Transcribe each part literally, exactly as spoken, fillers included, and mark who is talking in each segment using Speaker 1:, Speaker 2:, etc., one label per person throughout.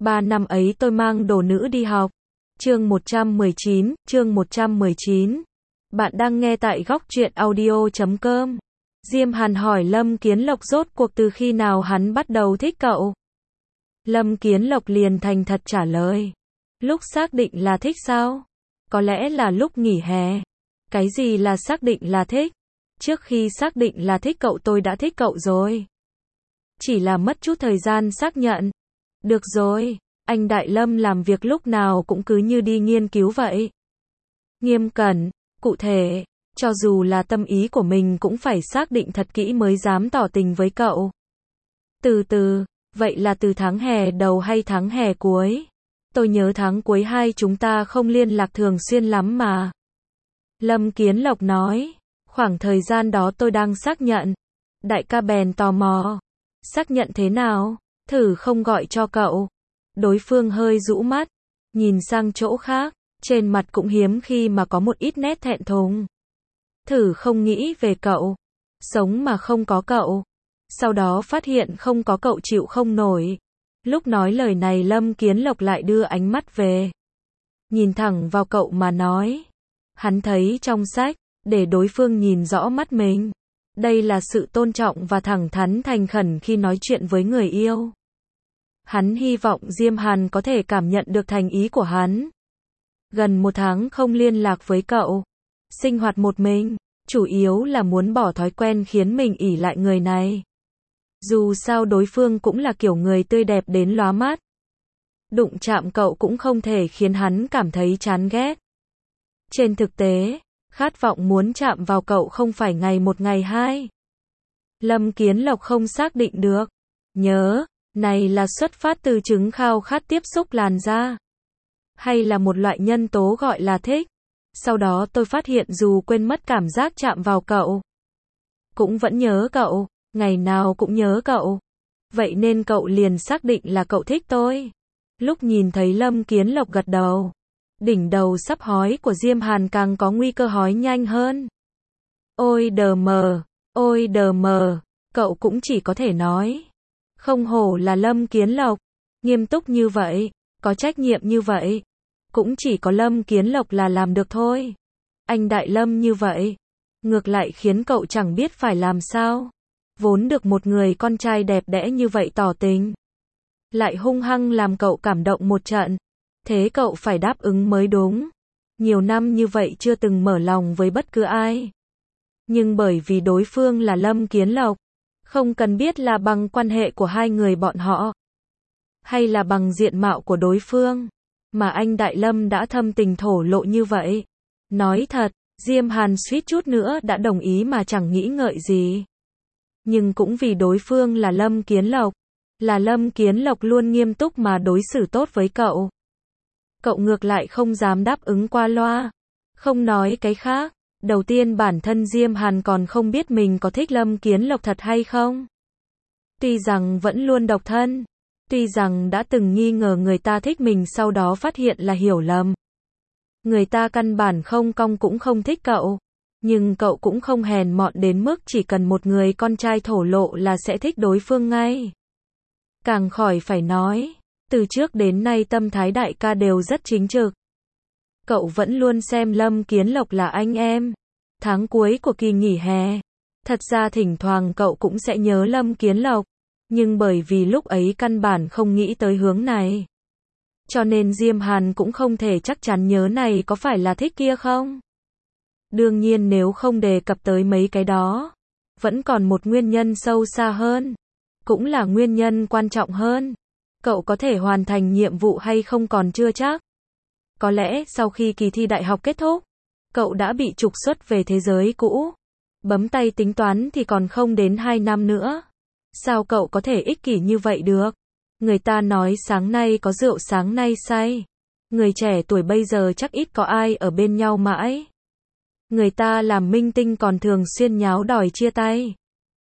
Speaker 1: Ba năm ấy tôi mang đồ nữ đi học. Chương một trăm mười chín, chương một trăm mười chín. Bạn đang nghe tại góc truyện audio chấm com. Diêm Hàn hỏi Lâm Kiến Lộc rốt cuộc từ khi nào hắn bắt đầu thích cậu. Lâm Kiến Lộc liền thành thật trả lời. Lúc xác định là thích sao? Có lẽ là lúc nghỉ hè. Cái gì là xác định là thích? Trước khi xác định là thích cậu tôi đã thích cậu rồi. Chỉ là mất chút thời gian xác nhận. Được rồi, anh Đại Lâm làm việc lúc nào cũng cứ như đi nghiên cứu vậy. Nghiêm cẩn, cụ thể, cho dù là tâm ý của mình cũng phải xác định thật kỹ mới dám tỏ tình với cậu. Từ từ, vậy là từ tháng hè đầu hay tháng hè cuối? Tôi nhớ tháng cuối hai chúng ta không liên lạc thường xuyên lắm mà. Lâm Kiến Lộc nói, khoảng thời gian đó tôi đang xác nhận. Đại ca bèn tò mò. Xác nhận thế nào? Thử không gọi cho cậu. Đối phương hơi rũ mắt, nhìn sang chỗ khác, trên mặt cũng hiếm khi mà có một ít nét thẹn thùng. Thử không nghĩ về cậu, sống mà không có cậu. Sau đó phát hiện không có cậu chịu không nổi. Lúc nói lời này Lâm Kiến Lộc lại đưa ánh mắt về. Nhìn thẳng vào cậu mà nói. Hắn thấy trong sách, để đối phương nhìn rõ mắt mình. Đây là sự tôn trọng và thẳng thắn thành khẩn khi nói chuyện với người yêu. Hắn hy vọng Diêm Hàn có thể cảm nhận được thành ý của hắn. Gần một tháng không liên lạc với cậu. Sinh hoạt một mình, chủ yếu là muốn bỏ thói quen khiến mình ỷ lại người này. Dù sao đối phương cũng là kiểu người tươi đẹp đến lóa mắt. Đụng chạm cậu cũng không thể khiến hắn cảm thấy chán ghét. Trên thực tế, khát vọng muốn chạm vào cậu không phải ngày một ngày hai. Lâm Kiến Lộc không xác định được. Nhớ, này là xuất phát từ chứng khao khát tiếp xúc làn da. Hay là một loại nhân tố gọi là thích. Sau đó tôi phát hiện dù quên mất cảm giác chạm vào cậu. Cũng vẫn nhớ cậu, ngày nào cũng nhớ cậu. Vậy nên cậu liền xác định là cậu thích tôi. Lúc nhìn thấy Lâm Kiến Lộc gật đầu. Đỉnh đầu sắp hói của Diêm Hàn càng có nguy cơ hói nhanh hơn. Ôi đờ mờ, ôi đờ mờ, cậu cũng chỉ có thể nói. Không hổ là Lâm Kiến Lộc, nghiêm túc như vậy, có trách nhiệm như vậy. Cũng chỉ có Lâm Kiến Lộc là làm được thôi. Anh Đại Lâm như vậy, ngược lại khiến cậu chẳng biết phải làm sao. Vốn được một người con trai đẹp đẽ như vậy tỏ tình. Lại hung hăng làm cậu cảm động một trận. Thế cậu phải đáp ứng mới đúng. Nhiều năm như vậy chưa từng mở lòng với bất cứ ai. Nhưng bởi vì đối phương là Lâm Kiến Lộc, không cần biết là bằng quan hệ của hai người bọn họ, hay là bằng diện mạo của đối phương, mà anh Đại Lâm đã thâm tình thổ lộ như vậy. Nói thật, Diêm Hàn suýt chút nữa đã đồng ý mà chẳng nghĩ ngợi gì. Nhưng cũng vì đối phương là Lâm Kiến Lộc, là Lâm Kiến Lộc luôn nghiêm túc mà đối xử tốt với cậu. Cậu ngược lại không dám đáp ứng qua loa. Không nói cái khác, đầu tiên bản thân Diêm Hàn còn không biết mình có thích Lâm Kiến Lộc thật hay không. Tuy rằng vẫn luôn độc thân, tuy rằng đã từng nghi ngờ người ta thích mình sau đó phát hiện là hiểu lầm. Người ta căn bản không cong cũng không thích cậu. Nhưng cậu cũng không hèn mọn đến mức chỉ cần một người con trai thổ lộ là sẽ thích đối phương ngay. Càng khỏi phải nói, từ trước đến nay tâm thái đại ca đều rất chính trực. Cậu vẫn luôn xem Lâm Kiến Lộc là anh em. Tháng cuối của kỳ nghỉ hè, thật ra thỉnh thoảng cậu cũng sẽ nhớ Lâm Kiến Lộc. Nhưng bởi vì lúc ấy căn bản không nghĩ tới hướng này. Cho nên Diêm Hàn cũng không thể chắc chắn nhớ này có phải là thích kia không. Đương nhiên nếu không đề cập tới mấy cái đó, vẫn còn một nguyên nhân sâu xa hơn. Cũng là nguyên nhân quan trọng hơn. Cậu có thể hoàn thành nhiệm vụ hay không còn chưa chắc. Có lẽ sau khi kỳ thi đại học kết thúc, cậu đã bị trục xuất về thế giới cũ. Bấm tay tính toán thì còn không đến hai năm nữa. Sao cậu có thể ích kỷ như vậy được? Người ta nói sáng nay có rượu sáng nay say. Người trẻ tuổi bây giờ chắc ít có ai ở bên nhau mãi. Người ta làm minh tinh còn thường xuyên nháo đòi chia tay.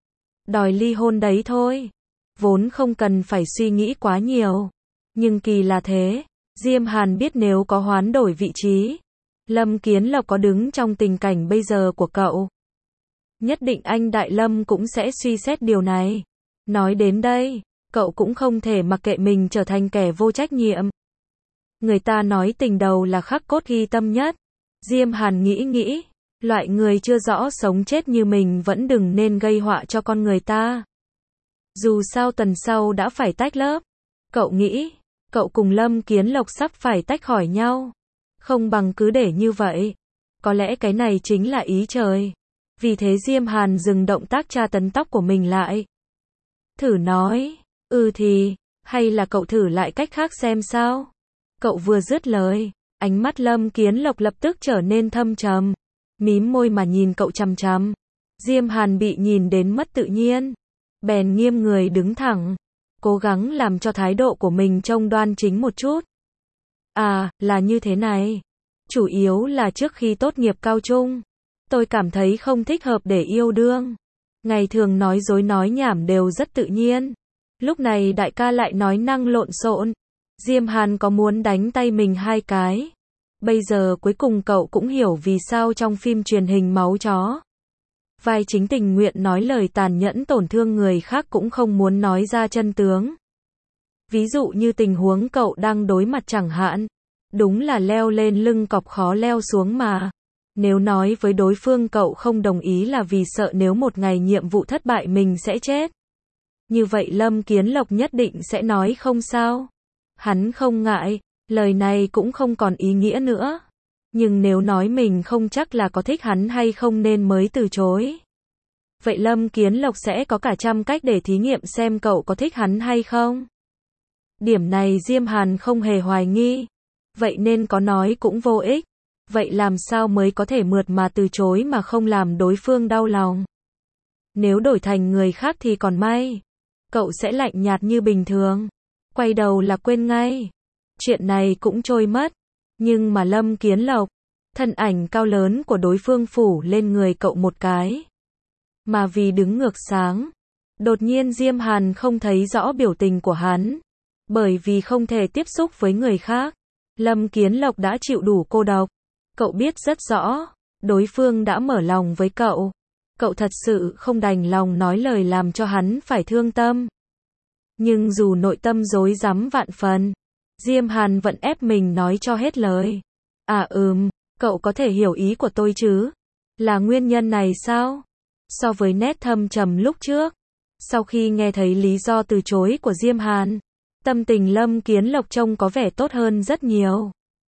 Speaker 1: Đòi ly hôn đấy thôi. Vốn không cần phải suy nghĩ quá nhiều. Nhưng kỳ là thế. Diêm Hàn biết nếu có hoán đổi vị trí, Lâm Kiến Lộc có đứng trong tình cảnh bây giờ của cậu, nhất định anh Đại Lâm cũng sẽ suy xét điều này. Nói đến đây, cậu cũng không thể mặc kệ mình trở thành kẻ vô trách nhiệm. Người ta nói tình đầu là khắc cốt ghi tâm nhất. Diêm Hàn nghĩ nghĩ, loại người chưa rõ sống chết như mình vẫn đừng nên gây họa cho con người ta. Dù sao tuần sau đã phải tách lớp. Cậu nghĩ, cậu cùng Lâm Kiến Lộc sắp phải tách khỏi nhau. Không bằng cứ để như vậy. Có lẽ cái này chính là ý trời. Vì thế Diêm Hàn dừng động tác tra tấn tóc của mình lại. Thử nói, ừ thì, hay là cậu thử lại cách khác xem sao? Cậu vừa dứt lời, ánh mắt Lâm Kiến Lộc lập tức trở nên thâm trầm. Mím môi mà nhìn cậu chằm chằm. Diêm Hàn bị nhìn đến mất tự nhiên. Bèn nghiêm người đứng thẳng. Cố gắng làm cho thái độ của mình trông đoan chính một chút. À, là như thế này. Chủ yếu là trước khi tốt nghiệp cao trung, tôi cảm thấy không thích hợp để yêu đương. Ngày thường nói dối nói nhảm đều rất tự nhiên. Lúc này đại ca lại nói năng lộn xộn. Diêm Hàn có muốn đánh tay mình hai cái. Bây giờ cuối cùng cậu cũng hiểu vì sao trong phim truyền hình Máu Chó, vai chính tình nguyện nói lời tàn nhẫn tổn thương người khác cũng không muốn nói ra chân tướng. Ví dụ như tình huống cậu đang đối mặt chẳng hạn. Đúng là leo lên lưng cọp khó leo xuống mà. Nếu nói với đối phương cậu không đồng ý là vì sợ nếu một ngày nhiệm vụ thất bại mình sẽ chết. Như vậy Lâm Kiến Lộc nhất định sẽ nói không sao. Hắn không ngại, lời này cũng không còn ý nghĩa nữa. Nhưng nếu nói mình không chắc là có thích hắn hay không nên mới từ chối. Vậy Lâm Kiến Lộc sẽ có cả trăm cách để thí nghiệm xem cậu có thích hắn hay không. Điểm này Diêm Hàn không hề hoài nghi. Vậy nên có nói cũng vô ích. Vậy làm sao mới có thể mượt mà từ chối mà không làm đối phương đau lòng? Nếu đổi thành người khác thì còn may. Cậu sẽ lạnh nhạt như bình thường. Quay đầu là quên ngay. Chuyện này cũng trôi mất. Nhưng mà Lâm Kiến Lộc, thân ảnh cao lớn của đối phương phủ lên người cậu một cái. Mà vì đứng ngược sáng, đột nhiên Diêm Hàn không thấy rõ biểu tình của hắn. Bởi vì không thể tiếp xúc với người khác. Lâm Kiến Lộc đã chịu đủ cô độc. Cậu biết rất rõ, đối phương đã mở lòng với cậu. Cậu thật sự không đành lòng nói lời làm cho hắn phải thương tâm. Nhưng dù nội tâm rối rắm vạn phần, Diêm Hàn vẫn ép mình nói cho hết lời. À ừm, cậu có thể hiểu ý của tôi chứ? Là nguyên nhân này sao? So với nét thâm trầm lúc trước, sau khi nghe thấy lý do từ chối của Diêm Hàn, tâm tình Lâm Kiến Lộc trông có vẻ tốt hơn rất nhiều.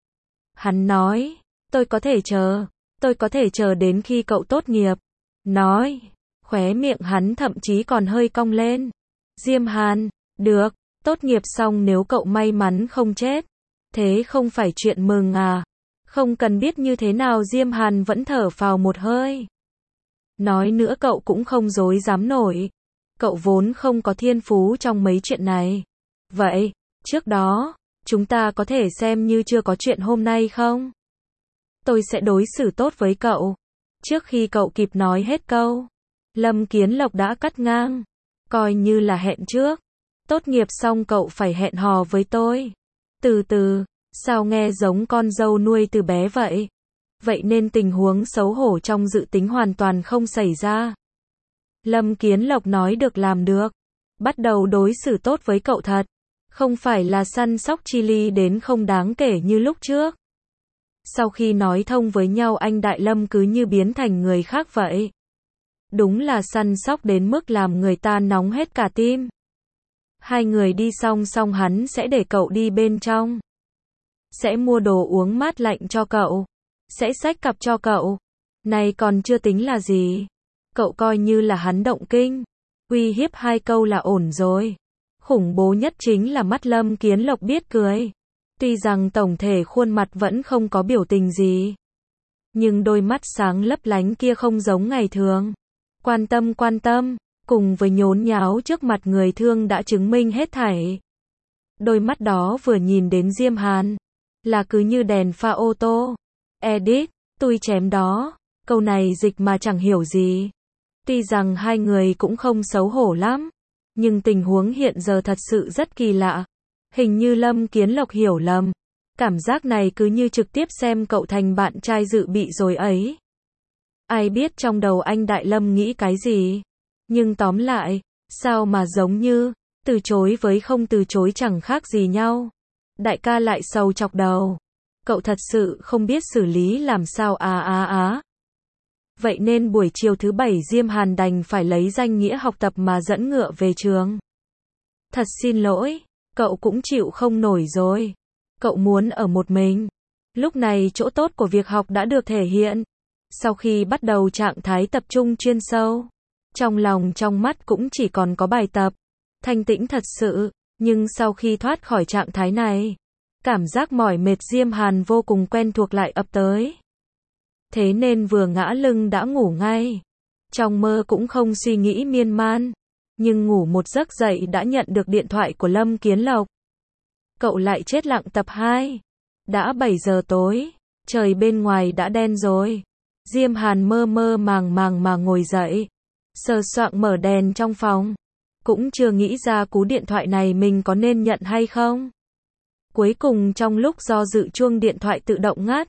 Speaker 1: Hắn nói, tôi có thể chờ, tôi có thể chờ đến khi cậu tốt nghiệp. Nói, khóe miệng hắn thậm chí còn hơi cong lên. Diêm Hàn, được, tốt nghiệp xong nếu cậu may mắn không chết, thế không phải chuyện mừng à? Không cần biết như thế nào Diêm Hàn vẫn thở phào một hơi. Nói nữa cậu cũng không dối dám nổi. Cậu vốn không có thiên phú trong mấy chuyện này. Vậy, trước đó, chúng ta có thể xem như chưa có chuyện hôm nay không? Tôi sẽ đối xử tốt với cậu. Trước khi cậu kịp nói hết câu, Lâm Kiến Lộc đã cắt ngang. Coi như là hẹn trước. Tốt nghiệp xong cậu phải hẹn hò với tôi. Từ từ, sao nghe giống con dâu nuôi từ bé vậy? Vậy nên tình huống xấu hổ trong dự tính hoàn toàn không xảy ra. Lâm Kiến Lộc nói được làm được. Bắt đầu đối xử tốt với cậu thật. Không phải là săn sóc chi ly đến không đáng kể như lúc trước. Sau khi nói thông với nhau anh Đại Lâm cứ như biến thành người khác vậy. Đúng là săn sóc đến mức làm người ta nóng hết cả tim. Hai người đi song song hắn sẽ để cậu đi bên trong. Sẽ mua đồ uống mát lạnh cho cậu. Sẽ xách cặp cho cậu. Này còn chưa tính là gì. Cậu coi như là hắn động kinh. Uy hiếp hai câu là ổn rồi. Khủng bố nhất chính là mắt Lâm Kiến Lộc biết cười. Tuy rằng tổng thể khuôn mặt vẫn không có biểu tình gì. Nhưng đôi mắt sáng lấp lánh kia không giống ngày thường. Quan tâm quan tâm, cùng với nhốn nháo trước mặt người thương đã chứng minh hết thảy. Đôi mắt đó vừa nhìn đến Diêm Hàn, là cứ như đèn pha ô tô. Edit, tôi chém đó, câu này dịch mà chẳng hiểu gì. Tuy rằng hai người cũng không xấu hổ lắm, nhưng tình huống hiện giờ thật sự rất kỳ lạ. Hình như Lâm Kiến Lộc hiểu lầm. Cảm giác này cứ như trực tiếp xem cậu thành bạn trai dự bị rồi ấy. Ai biết trong đầu anh Đại Lâm nghĩ cái gì. Nhưng tóm lại, sao mà giống như, Từ chối với không từ chối chẳng khác gì nhau. Đại ca lại sầu chọc đầu. Cậu thật sự không biết xử lý làm sao á á á. Vậy nên buổi chiều thứ bảy Diêm Hàn đành phải lấy danh nghĩa học tập mà dẫn ngựa về trường. Thật xin lỗi, cậu cũng chịu không nổi rồi. Cậu muốn ở một mình. Lúc này chỗ tốt của việc học đã được thể hiện. Sau khi bắt đầu trạng thái tập trung chuyên sâu, trong lòng trong mắt cũng chỉ còn có bài tập. Thanh tĩnh thật sự, nhưng sau khi thoát khỏi trạng thái này, cảm giác mỏi mệt Diêm Hàn vô cùng quen thuộc lại ập tới. Thế nên vừa ngã lưng đã ngủ ngay. Trong mơ cũng không suy nghĩ miên man, nhưng ngủ một giấc dậy đã nhận được điện thoại của Lâm Kiến Lộc. Cậu lại chết lặng tập hai. Đã bảy giờ tối, trời bên ngoài đã đen rồi. Diêm Hàn mơ mơ màng màng mà ngồi dậy, sờ soạng mở đèn trong phòng. Cũng chưa nghĩ ra cú điện thoại này mình có nên nhận hay không. Cuối cùng trong lúc do dự chuông điện thoại tự động ngắt.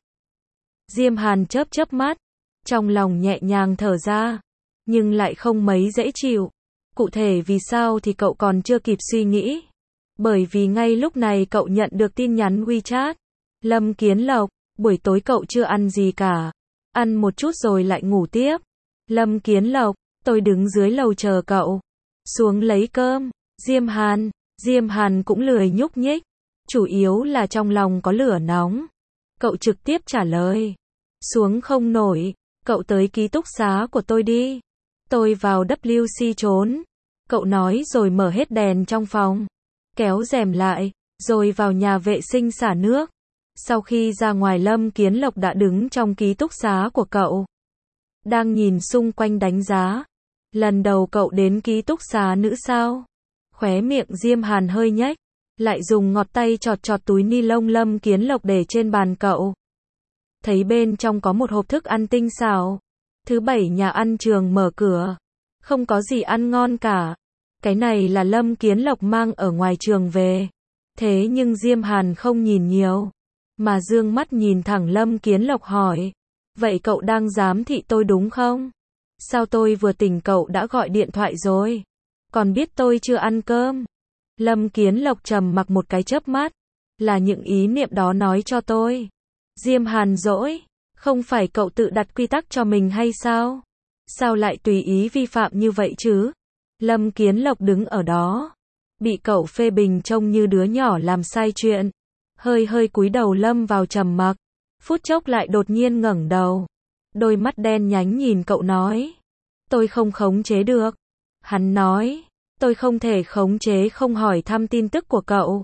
Speaker 1: Diêm Hàn chớp chớp mắt, trong lòng nhẹ nhàng thở ra, nhưng lại không mấy dễ chịu. Cụ thể vì sao thì cậu còn chưa kịp suy nghĩ. Bởi vì ngay lúc này cậu nhận được tin nhắn WeChat. Lâm Kiến Lộc, buổi tối cậu chưa ăn gì cả. Ăn một chút rồi lại ngủ tiếp. Lâm Kiến Lộc, tôi đứng dưới lầu chờ cậu. Xuống lấy cơm. Diêm Hàn, Diêm Hàn cũng lười nhúc nhích. Chủ yếu là trong lòng có lửa nóng. Cậu trực tiếp trả lời. Xuống không nổi, cậu tới ký túc xá của tôi đi. Tôi vào W C trốn. Cậu nói rồi mở hết đèn trong phòng. Kéo rèm lại, rồi vào nhà vệ sinh xả nước. Sau khi ra ngoài Lâm Kiến Lộc đã đứng trong ký túc xá của cậu. Đang nhìn xung quanh đánh giá. Lần đầu cậu đến ký túc xá nữ sao? Khóe miệng Diêm Hàn hơi nhếch. Lại dùng ngọt tay chọt chọt túi ni lông Lâm Kiến Lộc để trên bàn cậu. Thấy bên trong có một hộp thức ăn tinh xảo. Thứ bảy nhà ăn trường mở cửa. Không có gì ăn ngon cả. Cái này là Lâm Kiến Lộc mang ở ngoài trường về. Thế nhưng Diêm Hàn không nhìn nhiều, mà dương mắt nhìn thẳng Lâm Kiến Lộc hỏi. Vậy cậu đang giám thị tôi đúng không? Sao tôi vừa tỉnh cậu đã gọi điện thoại rồi? Còn biết tôi chưa ăn cơm? Lâm Kiến Lộc trầm mặc một cái chớp mắt. Là những ý niệm đó nói cho tôi. Diêm Hàn dỗi. Không phải cậu tự đặt quy tắc cho mình hay sao? Sao lại tùy ý vi phạm như vậy chứ? Lâm Kiến Lộc đứng ở đó. Bị cậu phê bình trông như đứa nhỏ làm sai chuyện. Hơi hơi cúi đầu lâm vào trầm mặc. Phút chốc lại đột nhiên ngẩng đầu. Đôi mắt đen nhánh nhìn cậu nói. Tôi không khống chế được. Hắn nói. Tôi không thể khống chế không hỏi thăm tin tức của cậu.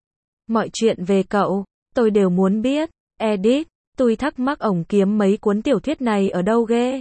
Speaker 1: Mọi chuyện về cậu, tôi đều muốn biết. Edit, tôi thắc mắc ổng kiếm mấy cuốn tiểu thuyết này ở đâu ghê.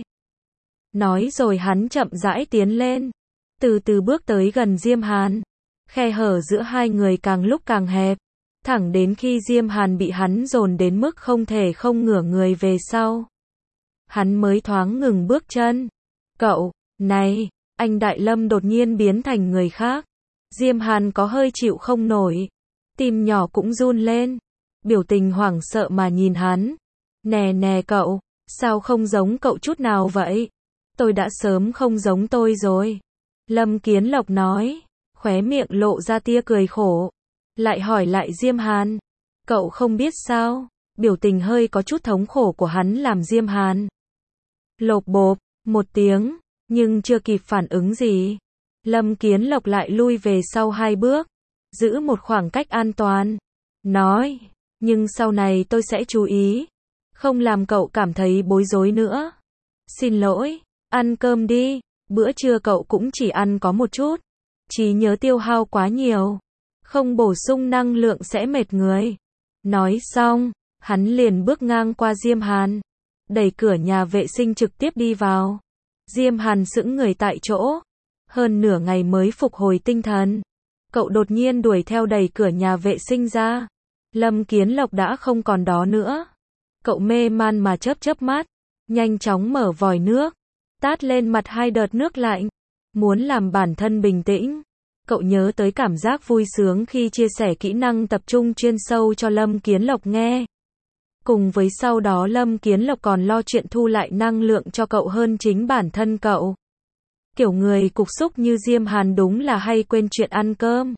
Speaker 1: Nói rồi hắn chậm rãi tiến lên. Từ từ bước tới gần Diêm Hàn. Khe hở giữa hai người càng lúc càng hẹp. Thẳng đến khi Diêm Hàn bị hắn dồn đến mức không thể không ngửa người về sau. Hắn mới thoáng ngừng bước chân. Cậu, này, anh Đại Lâm đột nhiên biến thành người khác. Diêm Hàn có hơi chịu không nổi. Tim nhỏ cũng run lên. Biểu tình hoảng sợ mà nhìn hắn. Nè nè cậu, sao không giống cậu chút nào vậy? Tôi đã sớm không giống tôi rồi. Lâm Kiến Lộc nói. Khóe miệng lộ ra tia cười khổ. Lại hỏi lại Diêm Hàn. Cậu không biết sao? Biểu tình hơi có chút thống khổ của hắn làm Diêm Hàn lộp bộp, một tiếng, nhưng chưa kịp phản ứng gì. Lâm Kiến Lộc lại lui về sau hai bước, giữ một khoảng cách an toàn. Nói, nhưng sau này tôi sẽ chú ý, không làm cậu cảm thấy bối rối nữa. Xin lỗi, ăn cơm đi, bữa trưa cậu cũng chỉ ăn có một chút. Trí nhớ tiêu hao quá nhiều, không bổ sung năng lượng sẽ mệt người. Nói xong, hắn liền bước ngang qua Diêm Hàn, đẩy cửa nhà vệ sinh trực tiếp đi vào. Diêm Hàn sững người tại chỗ, hơn nửa ngày mới phục hồi tinh thần. Cậu đột nhiên đuổi theo đẩy cửa nhà vệ sinh ra. Lâm Kiến Lộc đã không còn đó nữa. Cậu mê man mà chớp chớp mắt, nhanh chóng mở vòi nước, tát lên mặt hai đợt nước lạnh. Muốn làm bản thân bình tĩnh, cậu nhớ tới cảm giác vui sướng khi chia sẻ kỹ năng tập trung chuyên sâu cho Lâm Kiến Lộc nghe. Cùng với sau đó Lâm Kiến Lộc còn lo chuyện thu lại năng lượng cho cậu hơn chính bản thân cậu. Kiểu người cục xúc như Diêm Hàn đúng là hay quên chuyện ăn cơm.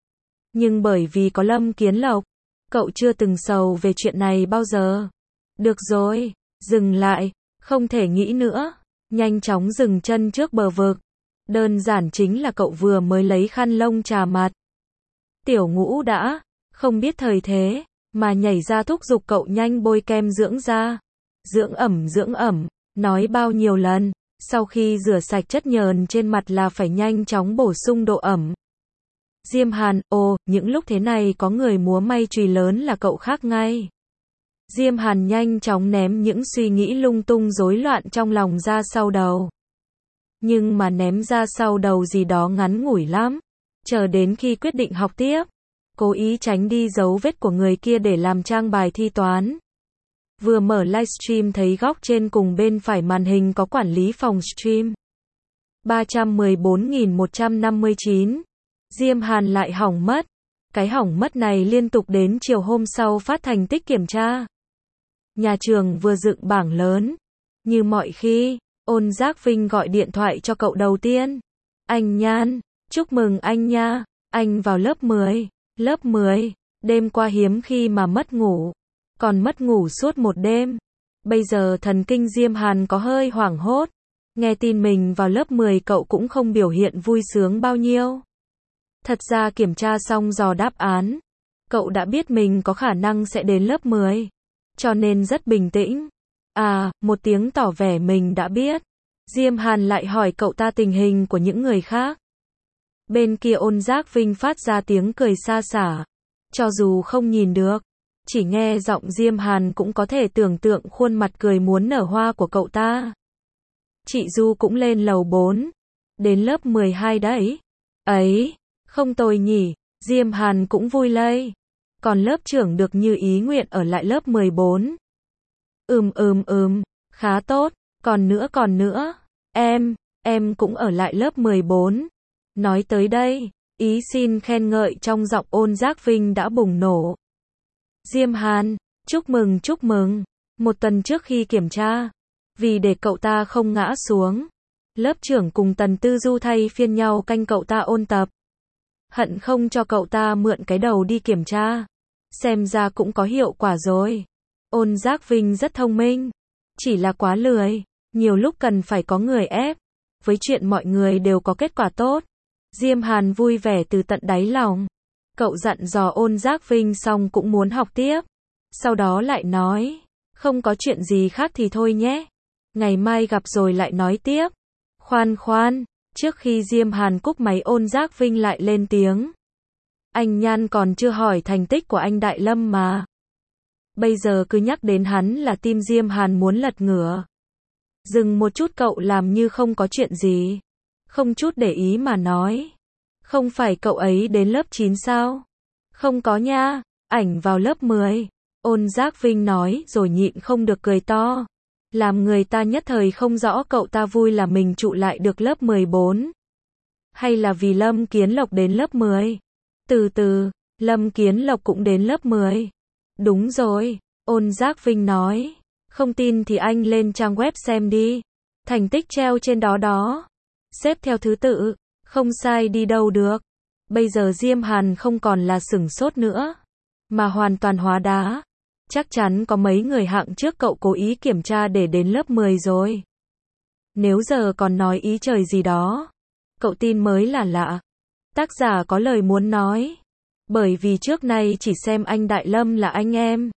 Speaker 1: Nhưng bởi vì có Lâm Kiến Lộc, cậu chưa từng sầu về chuyện này bao giờ. Được rồi, dừng lại, không thể nghĩ nữa. Nhanh chóng dừng chân trước bờ vực. Đơn giản chính là cậu vừa mới lấy khăn lông chà mặt. Tiểu Ngũ đã, không biết thời thế, mà nhảy ra thúc giục cậu nhanh bôi kem dưỡng da. Dưỡng ẩm dưỡng ẩm, nói bao nhiêu lần, sau khi rửa sạch chất nhờn trên mặt là phải nhanh chóng bổ sung độ ẩm. Diêm Hàn, ồ, những lúc thế này có người múa may chùy lớn là cậu khác ngay. Diêm Hàn nhanh chóng ném những suy nghĩ lung tung rối loạn trong lòng ra sau đầu. Nhưng mà ném ra sau đầu gì đó ngắn ngủi lắm. Chờ đến khi quyết định học tiếp, cố ý tránh đi dấu vết của người kia để làm trang bài thi toán. Vừa mở livestream thấy góc trên cùng bên phải màn hình có quản lý phòng stream. ba trăm mười bốn nghìn một trăm năm mươi chín. Diêm Hàn lại hỏng mất. Cái hỏng mất này liên tục đến chiều hôm sau phát thành tích kiểm tra. Nhà trường vừa dựng bảng lớn. Như mọi khi, Ôn Giác Vinh gọi điện thoại cho cậu đầu tiên. Anh Nhan, chúc mừng anh nha, anh vào lớp mười. Lớp mười, đêm qua hiếm khi mà mất ngủ. Còn mất ngủ suốt một đêm. Bây giờ thần kinh Diêm Hàn có hơi hoảng hốt. Nghe tin mình vào lớp mười cậu cũng không biểu hiện vui sướng bao nhiêu. Thật ra kiểm tra xong dò đáp án, cậu đã biết mình có khả năng sẽ đến lớp mười. Cho nên rất bình tĩnh. À, một tiếng tỏ vẻ mình đã biết. Diêm Hàn lại hỏi cậu ta tình hình của những người khác. Bên kia Ôn Giác Vinh phát ra tiếng cười xa xả. Cho dù không nhìn được, chỉ nghe giọng Diêm Hàn cũng có thể tưởng tượng khuôn mặt cười muốn nở hoa của cậu ta. Chị Du cũng lên lầu bốn. Đến lớp mười hai đấy. Ấy, không tồi nhỉ, Diêm Hàn cũng vui lây. Còn lớp trưởng được như ý nguyện ở lại lớp mười bốn. Ừm ừm ừm, khá tốt, còn nữa còn nữa. Em, em cũng ở lại lớp mười bốn. Nói tới đây, ý xin khen ngợi trong giọng Ôn Giác Vinh đã bùng nổ. Diêm Hàn, chúc mừng chúc mừng. Một tuần trước khi kiểm tra, vì để cậu ta không ngã xuống, lớp trưởng cùng Tần Tư Du thay phiên nhau canh cậu ta ôn tập. Hận không cho cậu ta mượn cái đầu đi kiểm tra. Xem ra cũng có hiệu quả rồi. Ôn Giác Vinh rất thông minh. Chỉ là quá lười. Nhiều lúc cần phải có người ép. Với chuyện mọi người đều có kết quả tốt. Diêm Hàn vui vẻ từ tận đáy lòng. Cậu dặn dò Ôn Giác Vinh xong cũng muốn học tiếp. Sau đó lại nói, không có chuyện gì khác thì thôi nhé. Ngày mai gặp rồi lại nói tiếp. Khoan khoan, trước khi Diêm Hàn cúp máy Ôn Giác Vinh lại lên tiếng. Anh Nhan còn chưa hỏi thành tích của anh Đại Lâm mà. Bây giờ cứ nhắc đến hắn là tim Diêm Hàn muốn lật ngửa. Dừng một chút cậu làm như không có chuyện gì. Không chút để ý mà nói. Không phải cậu ấy đến lớp chín sao? Không có nha, ảnh vào lớp mười. Ôn Giác Vinh nói rồi nhịn không được cười to. Làm người ta nhất thời không rõ cậu ta vui là mình trụ lại được lớp mười bốn. Hay là vì Lâm Kiến Lộc đến lớp mười. Từ từ, Lâm Kiến Lộc cũng đến lớp mười. Đúng rồi, Ôn Giác Vinh nói. Không tin thì anh lên trang web xem đi. Thành tích treo trên đó đó. Xếp theo thứ tự, không sai đi đâu được. Bây giờ Diêm Hàn không còn là sửng sốt nữa, mà hoàn toàn hóa đá. Chắc chắn có mấy người hạng trước cậu cố ý kiểm tra để đến lớp mười rồi. Nếu giờ còn nói ý trời gì đó, cậu tin mới là lạ. Tác giả có lời muốn nói. Bởi vì trước nay chỉ xem anh Đại Lâm là anh em.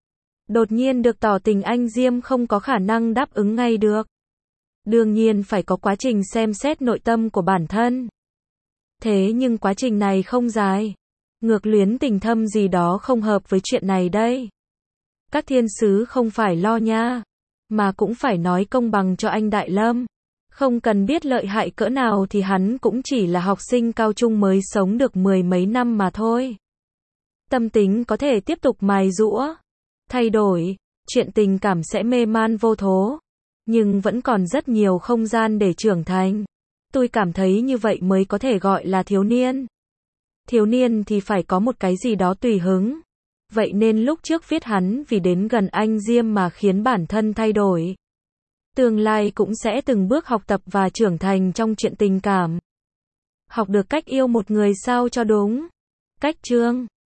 Speaker 1: Đột nhiên được tỏ tình anh Diêm không có khả năng đáp ứng ngay được. Đương nhiên phải có quá trình xem xét nội tâm của bản thân. Thế nhưng quá trình này không dài. Ngược luyến tình thâm gì đó không hợp với chuyện này đây. Các thiên sứ không phải lo nha. Mà cũng phải nói công bằng cho anh Đại Lâm. Không cần biết lợi hại cỡ nào thì hắn cũng chỉ là học sinh cao trung mới sống được mười mấy năm mà thôi. Tâm tính có thể tiếp tục mài giũa, thay đổi, chuyện tình cảm sẽ mê man vô thố. Nhưng vẫn còn rất nhiều không gian để trưởng thành. Tôi cảm thấy như vậy mới có thể gọi là thiếu niên. Thiếu niên thì phải có một cái gì đó tùy hứng. Vậy nên lúc trước viết hắn vì đến gần anh Diêm mà khiến bản thân thay đổi. Tương lai cũng sẽ từng bước học tập và trưởng thành trong chuyện tình cảm. Học được cách yêu một người sao cho đúng. Cách chương